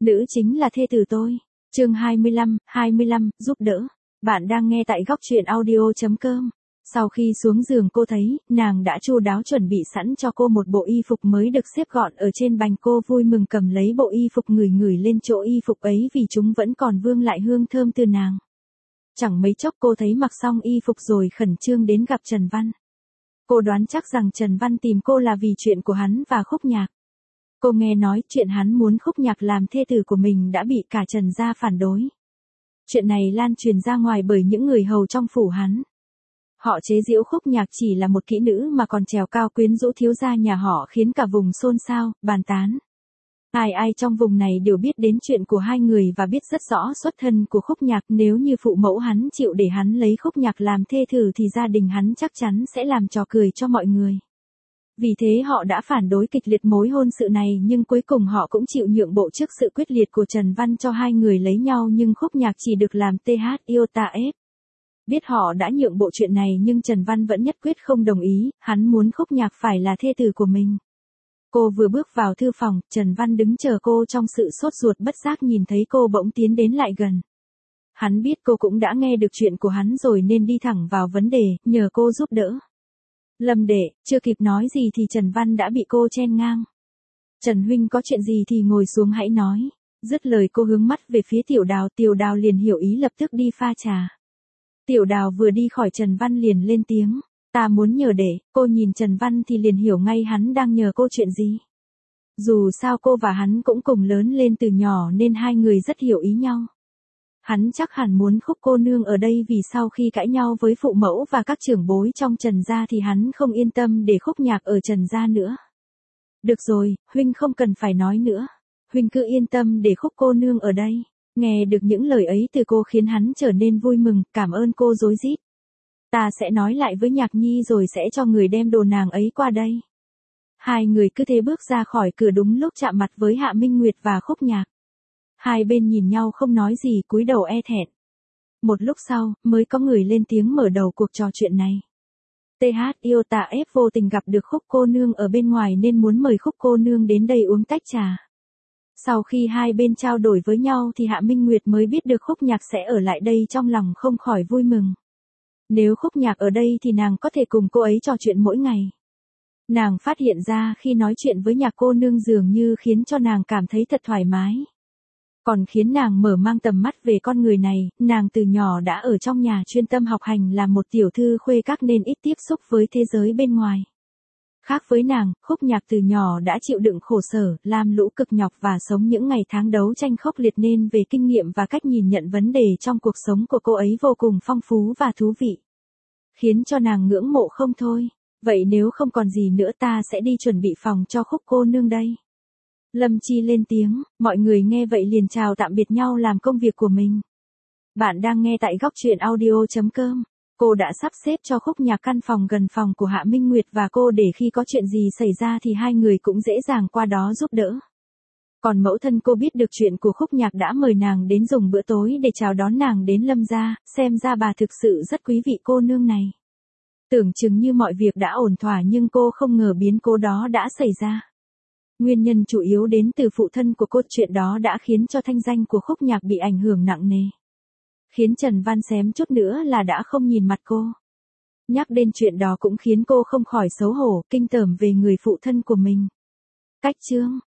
Nữ chính là thê tử tôi. Chương 25, giúp đỡ. Bạn đang nghe tại góc truyện audio.com. Sau khi xuống giường cô thấy, nàng đã chu đáo chuẩn bị sẵn cho cô một bộ y phục mới được xếp gọn ở trên bành. Cô vui mừng cầm lấy bộ y phục ngửi ngửi lên chỗ y phục ấy vì chúng vẫn còn vương lại hương thơm từ nàng. Chẳng mấy chốc cô thấy mặc xong y phục rồi khẩn trương đến gặp Trần Văn. Cô đoán chắc rằng Trần Văn tìm cô là vì chuyện của hắn và Khúc Nhạc. Cô nghe nói chuyện hắn muốn Khúc Nhạc làm thê tử của mình đã bị cả Trần gia phản đối. Chuyện này lan truyền ra ngoài bởi những người hầu trong phủ hắn. Họ chế giễu Khúc Nhạc chỉ là một kỹ nữ mà còn trèo cao quyến rũ thiếu gia nhà họ, khiến cả vùng xôn xao, bàn tán. Ai trong vùng này đều biết đến chuyện của hai người và biết rất rõ xuất thân của Khúc Nhạc. Nếu như phụ mẫu hắn chịu để hắn lấy Khúc Nhạc làm thê tử thì gia đình hắn chắc chắn sẽ làm trò cười cho mọi người. Vì thế họ đã phản đối kịch liệt mối hôn sự này, nhưng cuối cùng họ cũng chịu nhượng bộ trước sự quyết liệt của Trần Văn cho hai người lấy nhau, nhưng Khúc Nhạc chỉ được làm TH Iota F. Biết họ đã nhượng bộ chuyện này nhưng Trần Văn vẫn nhất quyết không đồng ý, hắn muốn Khúc Nhạc phải là thê tử của mình. Cô vừa bước vào thư phòng, Trần Văn đứng chờ cô trong sự sốt ruột, bất giác nhìn thấy cô bỗng tiến đến lại gần. Hắn biết cô cũng đã nghe được chuyện của hắn rồi nên đi thẳng vào vấn đề, nhờ cô giúp đỡ. Lâm đệ, chưa kịp nói gì thì Trần Văn đã bị cô chen ngang. Trần huynh có chuyện gì thì ngồi xuống hãy nói. Dứt lời cô hướng mắt về phía Tiểu Đào liền hiểu ý, lập tức đi pha trà. Tiểu Đào vừa đi khỏi Trần Văn liền lên tiếng. Ta muốn nhờ để. Cô nhìn Trần Văn thì liền hiểu ngay hắn đang nhờ cô chuyện gì. Dù sao cô và hắn cũng cùng lớn lên từ nhỏ nên hai người rất hiểu ý nhau. Hắn chắc hẳn muốn Khúc cô nương ở đây vì sau khi cãi nhau với phụ mẫu và các trưởng bối trong Trần gia thì hắn không yên tâm để Khúc Nhạc ở Trần gia nữa. Được rồi, huynh không cần phải nói nữa. Huynh cứ yên tâm để Khúc cô nương ở đây. Nghe được những lời ấy từ cô khiến hắn trở nên vui mừng, cảm ơn cô rối rít. Ta sẽ nói lại với Nhạc Nhi rồi sẽ cho người đem đồ nàng ấy qua đây. Hai người cứ thế bước ra khỏi cửa, đúng lúc chạm mặt với Hạ Minh Nguyệt và Khúc Nhạc. Hai bên nhìn nhau không nói gì, cúi đầu e thẹn. Một lúc sau, mới có người lên tiếng mở đầu cuộc trò chuyện này. TH Iota F vô tình gặp được Khúc cô nương ở bên ngoài nên muốn mời Khúc cô nương đến đây uống tách trà. Sau khi hai bên trao đổi với nhau thì Hạ Minh Nguyệt mới biết được Khúc Nhạc sẽ ở lại đây, trong lòng không khỏi vui mừng. Nếu Khúc Nhạc ở đây thì nàng có thể cùng cô ấy trò chuyện mỗi ngày. Nàng phát hiện ra khi nói chuyện với Nhạc cô nương dường như khiến cho nàng cảm thấy thật thoải mái. Còn khiến nàng mở mang tầm mắt về con người này, nàng từ nhỏ đã ở trong nhà chuyên tâm học hành làm một tiểu thư khuê các nên ít tiếp xúc với thế giới bên ngoài. Khác với nàng, Khúc Nhạc từ nhỏ đã chịu đựng khổ sở, lam lũ cực nhọc và sống những ngày tháng đấu tranh khốc liệt nên về kinh nghiệm và cách nhìn nhận vấn đề trong cuộc sống của cô ấy vô cùng phong phú và thú vị. Khiến cho nàng ngưỡng mộ không thôi. Vậy nếu không còn gì nữa ta sẽ đi chuẩn bị phòng cho Khúc cô nương đây. Lâm Chi lên tiếng, mọi người nghe vậy liền chào tạm biệt nhau làm công việc của mình. Bạn đang nghe tại góc truyện audio.com. Cô đã sắp xếp cho Khúc Nhạc căn phòng gần phòng của Hạ Minh Nguyệt và cô để khi có chuyện gì xảy ra thì hai người cũng dễ dàng qua đó giúp đỡ. Còn mẫu thân cô biết được chuyện của Khúc Nhạc đã mời nàng đến dùng bữa tối để chào đón nàng đến Lâm gia, xem ra bà thực sự rất quý vị cô nương này. Tưởng chừng như mọi việc đã ổn thỏa nhưng cô không ngờ biến cố đó đã xảy ra. Nguyên nhân chủ yếu đến từ phụ thân của cô, chuyện đó đã khiến cho thanh danh của Khúc Nhạc bị ảnh hưởng nặng nề. Khiến Trần Văn xém chút nữa là đã không nhìn mặt cô. Nhắc đến chuyện đó cũng khiến cô không khỏi xấu hổ, kinh tởm về người phụ thân của mình. Cách chương